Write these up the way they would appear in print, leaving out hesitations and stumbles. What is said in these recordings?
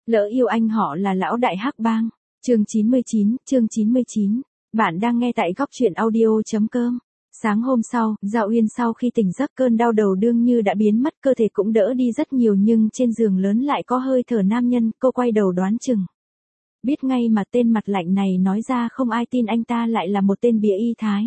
Lỡ yêu anh họ là lão đại hắc bang. Chương 99. Bạn đang nghe tại góc truyện audio.com. Sáng hôm sau, Dạo Uyên sau khi tỉnh giấc cơn đau đầu đương như đã biến mất, cơ thể cũng đỡ đi rất nhiều nhưng trên giường lớn lại có hơi thở nam nhân, cô quay đầu đoán chừng. Biết ngay mà tên mặt lạnh này nói ra không ai tin anh ta lại là một tên bịa y thái.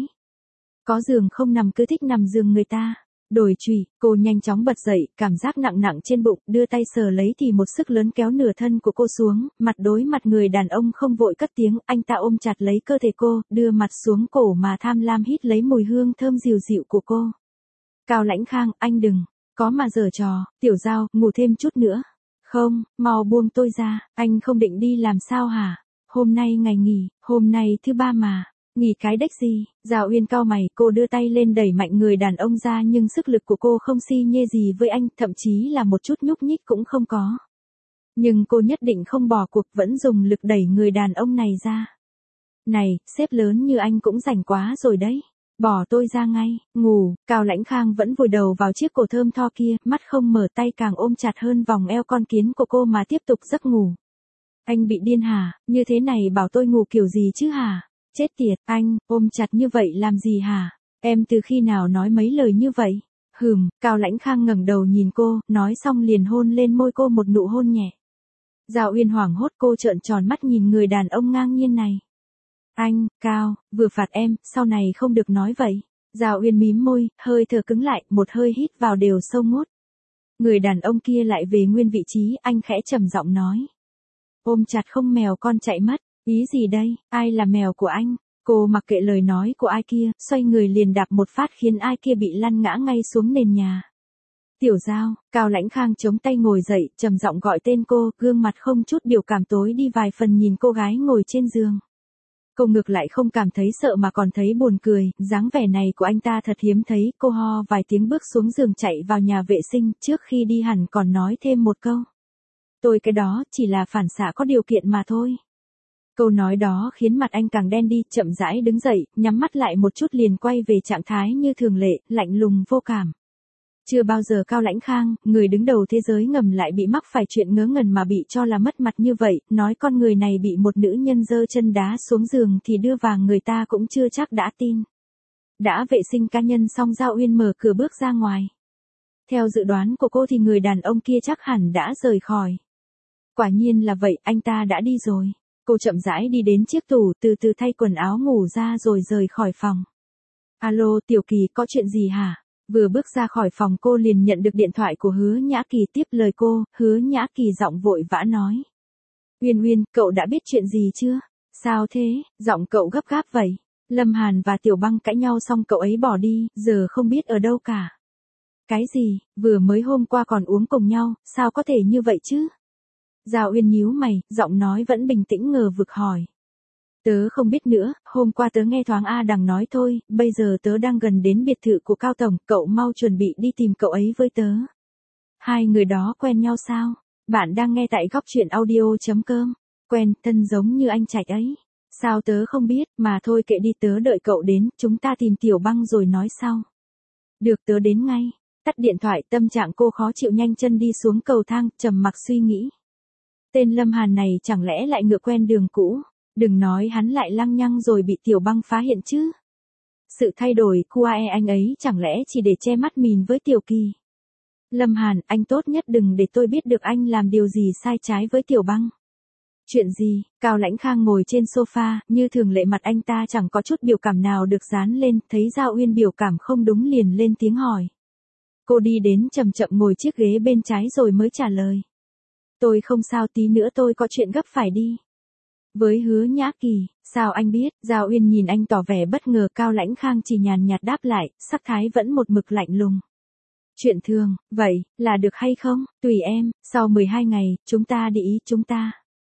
Có giường không nằm cứ thích nằm giường người ta. Đổi chùy, cô nhanh chóng bật dậy, cảm giác nặng nặng trên bụng, đưa tay sờ lấy thì một sức lớn kéo nửa thân của cô xuống, mặt đối mặt người đàn ông không vội cất tiếng, anh ta ôm chặt lấy cơ thể cô, đưa mặt xuống cổ mà tham lam hít lấy mùi hương thơm dịu dịu của cô. Cao Lãnh Khang, anh đừng, có mà giở trò, Tiểu Giao, ngủ thêm chút nữa. Không, mau buông tôi ra, anh không định đi làm sao hả? Hôm nay ngày nghỉ, hôm nay thứ ba mà. Nghỉ cái đếch gì, Dạo Uyên cau mày, cô đưa tay lên đẩy mạnh người đàn ông ra nhưng sức lực của cô không si nhê gì với anh, thậm chí là một chút nhúc nhích cũng không có. Nhưng cô nhất định không bỏ cuộc, vẫn dùng lực đẩy người đàn ông này ra. Này, sếp lớn như anh cũng rảnh quá rồi đấy. Bỏ tôi ra ngay, ngủ. Cao Lãnh Khang vẫn vùi đầu vào chiếc cổ thơm tho kia, mắt không mở, tay càng ôm chặt hơn vòng eo con kiến của cô mà tiếp tục giấc ngủ. Anh bị điên hả, như thế này bảo tôi ngủ kiểu gì chứ hả? Chết tiệt, anh, ôm chặt như vậy làm gì hả? Em từ khi nào nói mấy lời như vậy? Cao Lãnh Khang ngẩng đầu nhìn cô, nói xong liền hôn lên môi cô một nụ hôn nhẹ. Dạo Uyên hoảng hốt, cô trợn tròn mắt nhìn người đàn ông ngang nhiên này. Anh, Cao, vừa phạt em, sau này không được nói vậy. Dạo Uyên mím môi, hơi thở cứng lại, một hơi hít vào đều sâu ngút. Người đàn ông kia lại về nguyên vị trí, anh khẽ trầm giọng nói. Ôm chặt không mèo con chạy mất. Ý gì đây, ai là mèo của anh? Cô mặc kệ lời nói của ai kia, xoay người liền đạp một phát khiến ai kia bị lăn ngã ngay xuống nền nhà. Tiểu Giao, Cao Lãnh Khang chống tay ngồi dậy, trầm giọng gọi tên cô, gương mặt không chút biểu cảm tối đi vài phần nhìn cô gái ngồi trên giường. Cô ngược lại không cảm thấy sợ mà còn thấy buồn cười, dáng vẻ này của anh ta thật hiếm thấy, cô ho vài tiếng bước xuống giường chạy vào nhà vệ sinh, trước khi đi hẳn còn nói thêm một câu. Tôi cái đó chỉ là phản xạ có điều kiện mà thôi. Câu nói đó khiến mặt anh càng đen đi, chậm rãi đứng dậy, nhắm mắt lại một chút liền quay về trạng thái như thường lệ, lạnh lùng vô cảm. Chưa bao giờ Cao Lãnh Khang, người đứng đầu thế giới ngầm lại bị mắc phải chuyện ngớ ngẩn mà bị cho là mất mặt như vậy, nói con người này bị một nữ nhân giơ chân đá xuống giường thì đưa vàng người ta cũng chưa chắc đã tin. Đã vệ sinh cá nhân xong, Dạo Uyên mở cửa bước ra ngoài. Theo dự đoán của cô thì người đàn ông kia chắc hẳn đã rời khỏi. Quả nhiên là vậy, anh ta đã đi rồi. Cô chậm rãi đi đến chiếc tủ, từ từ thay quần áo ngủ ra rồi rời khỏi phòng. Alo, Tiểu Kỳ, có chuyện gì hả? Vừa bước ra khỏi phòng cô liền nhận được điện thoại của Hứa Nhã Kỳ, tiếp lời cô, Hứa Nhã Kỳ giọng vội vã nói. Uyên, cậu đã biết chuyện gì chưa? Sao thế, giọng cậu gấp gáp vậy? Lâm Hàn và Tiểu Băng cãi nhau xong cậu ấy bỏ đi, giờ không biết ở đâu cả. Cái gì, vừa mới hôm qua còn uống cùng nhau, sao có thể như vậy chứ? Dạo Uyên nhíu mày, giọng nói vẫn bình tĩnh ngờ vực hỏi. Tớ không biết nữa, hôm qua tớ nghe thoáng A Đằng nói thôi, bây giờ tớ đang gần đến biệt thự của Cao Tổng, cậu mau chuẩn bị đi tìm cậu ấy với tớ. Hai người đó quen nhau sao? Bạn đang nghe tại góc truyện audio.com. Quen, thân giống như anh Trạch ấy. Sao tớ không biết, mà thôi kệ đi, tớ đợi cậu đến, chúng ta tìm Tiểu Băng rồi nói sau. Được, tớ đến ngay. Tắt điện thoại, tâm trạng cô khó chịu, nhanh chân đi xuống cầu thang, trầm mặc suy nghĩ. Tên Lâm Hàn này chẳng lẽ lại ngựa quen đường cũ, đừng nói hắn lại lăng nhăng rồi bị Tiểu Băng phá hiện chứ. Sự thay đổi của anh ấy chẳng lẽ chỉ để che mắt mình với Tiểu Kỳ. Lâm Hàn, anh tốt nhất đừng để tôi biết được anh làm điều gì sai trái với Tiểu Băng. Chuyện gì? Cao Lãnh Khang ngồi trên sofa, như thường lệ mặt anh ta chẳng có chút biểu cảm nào được dán lên, thấy Dạo Uyên biểu cảm không đúng liền lên tiếng hỏi. Cô đi đến chậm chậm ngồi chiếc ghế bên trái rồi mới trả lời. Tôi không sao, tí nữa tôi có chuyện gấp phải đi. Với Hứa Nhã Kỳ, sao anh biết? Dạo Uyên nhìn anh tỏ vẻ bất ngờ, Cao Lãnh Khang chỉ nhàn nhạt đáp lại, sắc thái vẫn một mực lạnh lùng. Chuyện thường, vậy, là được hay không? Tùy em, sau 12 ngày, chúng ta đi ý, chúng ta.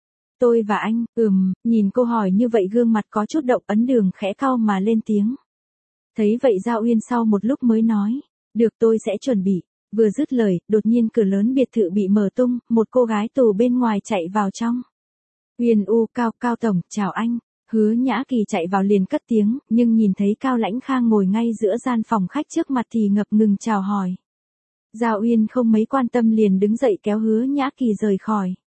Tôi và anh, nhìn cô hỏi như vậy gương mặt có chút động, Ấn Đường khẽ cau mà lên tiếng. Thấy vậy Dạo Uyên sau một lúc mới nói, được, tôi sẽ chuẩn bị. Vừa dứt lời, đột nhiên cửa lớn biệt thự bị mở tung, một cô gái tù bên ngoài chạy vào trong. Uyên Cao Tổng, chào anh. Hứa Nhã Kỳ chạy vào liền cất tiếng, nhưng nhìn thấy Cao Lãnh Khang ngồi ngay giữa gian phòng khách trước mặt thì ngập ngừng chào hỏi. Dạo Uyên không mấy quan tâm liền đứng dậy kéo Hứa Nhã Kỳ rời khỏi.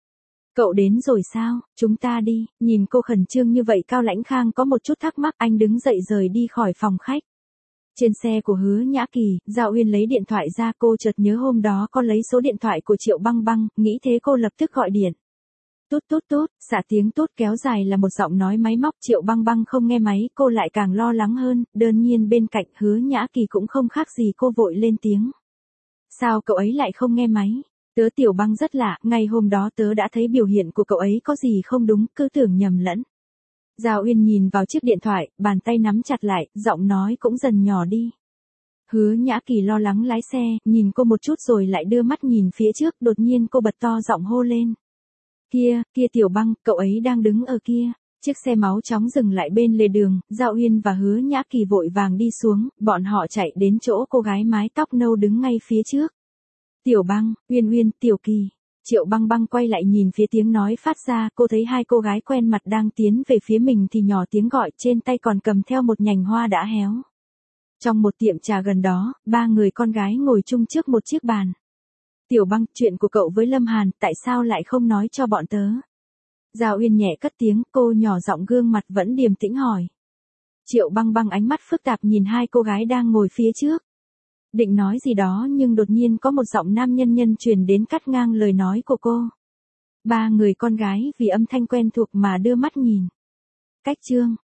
Cậu đến rồi sao, chúng ta đi, nhìn cô khẩn trương như vậy Cao Lãnh Khang có một chút thắc mắc, anh đứng dậy rời đi khỏi phòng khách. Trên xe của Hứa Nhã Kỳ, Giao Uyên lấy điện thoại ra, cô chợt nhớ hôm đó có lấy số điện thoại của Triệu Băng Băng, nghĩ thế cô lập tức gọi điện. Tút tút tút, xả tiếng tút kéo dài là một giọng nói máy móc. Triệu Băng Băng không nghe máy, cô lại càng lo lắng hơn, đương nhiên bên cạnh Hứa Nhã Kỳ cũng không khác gì, cô vội lên tiếng. Sao cậu ấy lại không nghe máy? Tớ Tiểu Băng rất lạ, ngày hôm đó tớ đã thấy biểu hiện của cậu ấy có gì không đúng, cứ tưởng nhầm lẫn. Giao Uyên nhìn vào chiếc điện thoại, bàn tay nắm chặt lại, giọng nói cũng dần nhỏ đi. Hứa Nhã Kỳ lo lắng lái xe, nhìn cô một chút rồi lại đưa mắt nhìn phía trước, đột nhiên cô bật to giọng hô lên. Kia, kia Tiểu Băng, cậu ấy đang đứng ở kia. Chiếc xe máu chóng dừng lại bên lề đường, Giao Uyên và Hứa Nhã Kỳ vội vàng đi xuống, bọn họ chạy đến chỗ cô gái mái tóc nâu đứng ngay phía trước. Tiểu Băng, Uyên Uyên, Tiểu Kỳ. Triệu Băng Băng quay lại nhìn phía tiếng nói phát ra, cô thấy hai cô gái quen mặt đang tiến về phía mình thì nhỏ tiếng gọi, trên tay còn cầm theo một nhành hoa đã héo. Trong một tiệm trà gần đó, ba người con gái ngồi chung trước một chiếc bàn. Tiểu Băng, chuyện của cậu với Lâm Hàn, tại sao lại không nói cho bọn tớ? Giao Uyên nhẹ cất tiếng, cô nhỏ giọng gương mặt vẫn điềm tĩnh hỏi. Triệu Băng Băng ánh mắt phức tạp nhìn hai cô gái đang ngồi phía trước. Định nói gì đó nhưng đột nhiên có một giọng nam nhân truyền đến cắt ngang lời nói của cô. Ba người con gái vì âm thanh quen thuộc mà đưa mắt nhìn. Cách chương